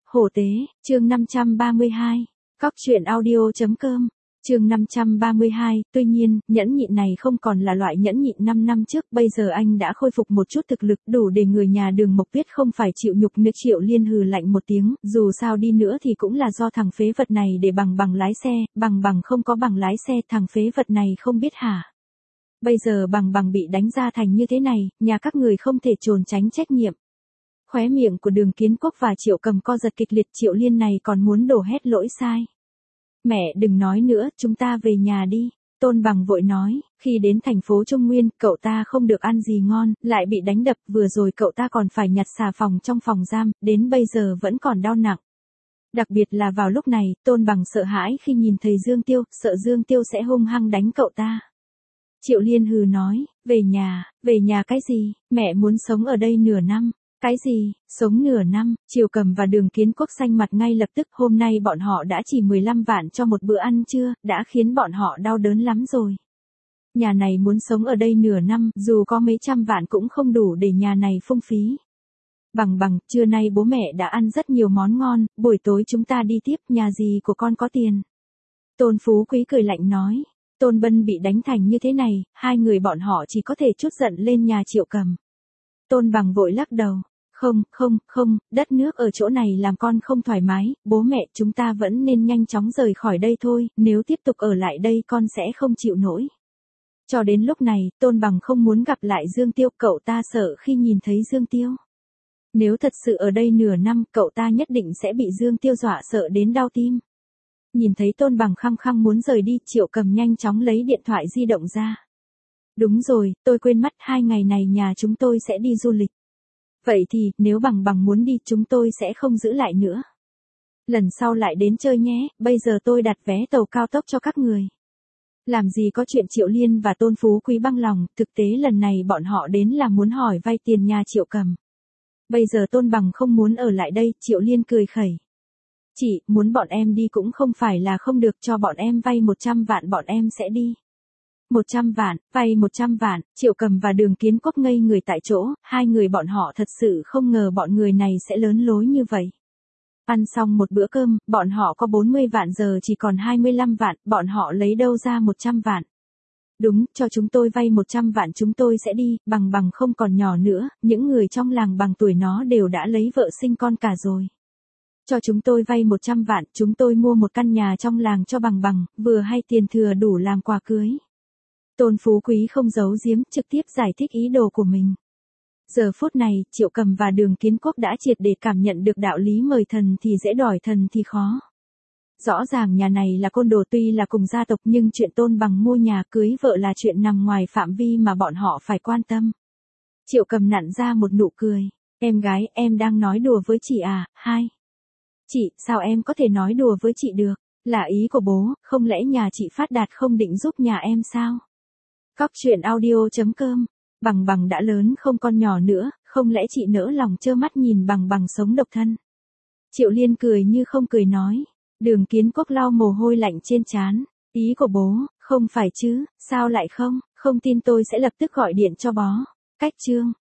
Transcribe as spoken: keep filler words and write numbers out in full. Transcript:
Hổ tế, chương năm trăm ba mươi hai. Cóc truyện audio.com. Chương năm trăm ba mươi hai, tuy nhiên, nhẫn nhịn này không còn là loại nhẫn nhịn năm năm trước, bây giờ anh đã khôi phục một chút thực lực đủ để người nhà Đường Mộc Viết không phải chịu nhục nữa. Triệu Liên hừ lạnh một tiếng, dù sao đi nữa thì cũng là do thằng phế vật này để bằng bằng lái xe, bằng bằng không có bằng lái xe, thằng phế vật này không biết hả? Bây giờ bằng bằng bị đánh ra thành như thế này, nhà các người không thể trốn tránh trách nhiệm. Khóe miệng của Đường Kiến Quốc và Triệu Cầm co giật kịch liệt, Triệu Liên này còn muốn đổ hết lỗi sai. Mẹ đừng nói nữa, chúng ta về nhà đi. Tôn Bằng vội nói, khi đến thành phố Trung Nguyên, cậu ta không được ăn gì ngon, lại bị đánh đập, vừa rồi cậu ta còn phải nhặt xà phòng trong phòng giam, đến bây giờ vẫn còn đau nặng. Đặc biệt là vào lúc này, Tôn Bằng sợ hãi khi nhìn thấy Dương Tiêu, sợ Dương Tiêu sẽ hung hăng đánh cậu ta. Triệu Liên hừ nói, về nhà, về nhà cái gì, mẹ muốn sống ở đây nửa năm. Cái gì, sống nửa năm, Triệu Cầm và Đường Kiến Quốc xanh mặt ngay lập tức, hôm nay bọn họ đã chỉ mười lăm vạn cho một bữa ăn trưa, đã khiến bọn họ đau đớn lắm rồi. Nhà này muốn sống ở đây nửa năm, dù có mấy trăm vạn cũng không đủ để nhà này phung phí. Bằng bằng, trưa nay bố mẹ đã ăn rất nhiều món ngon, buổi tối chúng ta đi tiếp, nhà gì của con có tiền. Tôn Phú Quý cười lạnh nói, Tôn Bân bị đánh thành như thế này, hai người bọn họ chỉ có thể trút giận lên nhà Triệu Cầm. Tôn Bằng vội lắc đầu. Không, không, không, đất nước ở chỗ này làm con không thoải mái, bố mẹ chúng ta vẫn nên nhanh chóng rời khỏi đây thôi, nếu tiếp tục ở lại đây con sẽ không chịu nổi. Cho đến lúc này, Tôn Bằng không muốn gặp lại Dương Tiêu, cậu ta sợ khi nhìn thấy Dương Tiêu. Nếu thật sự ở đây nửa năm, cậu ta nhất định sẽ bị Dương Tiêu dọa sợ đến đau tim. Nhìn thấy Tôn Bằng khăng khăng muốn rời đi, Triệu Cầm nhanh chóng lấy điện thoại di động ra. Đúng rồi, tôi quên mất, hai ngày này nhà chúng tôi sẽ đi du lịch. Vậy thì, nếu Bằng Bằng muốn đi chúng tôi sẽ không giữ lại nữa. Lần sau lại đến chơi nhé, bây giờ tôi đặt vé tàu cao tốc cho các người. Làm gì có chuyện Triệu Liên và Tôn Phú Quý băng lòng, thực tế lần này bọn họ đến là muốn hỏi vay tiền nhà Triệu Cầm. Bây giờ Tôn Bằng không muốn ở lại đây, Triệu Liên cười khẩy. Chị, muốn bọn em đi cũng không phải là không được, cho bọn em vay một trăm vạn bọn em sẽ đi. một trăm vạn, vay một trăm vạn, Triệu Cầm và Đường Kiến Quốc ngây người tại chỗ, hai người bọn họ thật sự không ngờ bọn người này sẽ lớn lối như vậy. Ăn xong một bữa cơm, bọn họ có bốn mươi vạn giờ chỉ còn hai mươi lăm vạn, bọn họ lấy đâu ra một trăm vạn. Đúng, cho chúng tôi vay một trăm vạn chúng tôi sẽ đi, Bằng Bằng không còn nhỏ nữa, những người trong làng bằng tuổi nó đều đã lấy vợ sinh con cả rồi. Cho chúng tôi vay một trăm vạn, chúng tôi mua một căn nhà trong làng cho Bằng Bằng, vừa hay tiền thừa đủ làm quà cưới. Tôn Phú Quý không giấu giếm, trực tiếp giải thích ý đồ của mình. Giờ phút này, Triệu Cầm và Đường Kiến Quốc đã triệt để cảm nhận được đạo lý mời thần thì dễ đòi thần thì khó. Rõ ràng nhà này là côn đồ, tuy là cùng gia tộc nhưng chuyện Tôn Bằng mua nhà cưới vợ là chuyện nằm ngoài phạm vi mà bọn họ phải quan tâm. Triệu Cầm nặn ra một nụ cười. Em gái, em đang nói đùa với chị à, hai. Chị, sao em có thể nói đùa với chị được? Là ý của bố, không lẽ nhà chị phát đạt không định giúp nhà em sao? Cóc truyện audio.com. Bằng Bằng đã lớn không con nhỏ nữa, không lẽ chị nỡ lòng trơ mắt nhìn Bằng Bằng sống độc thân? Triệu Liên cười như không cười nói. Đường Kiến Quốc lau mồ hôi lạnh trên trán. Ý của bố, không phải chứ, sao lại không, không tin tôi sẽ lập tức gọi điện cho bó. Cách chương.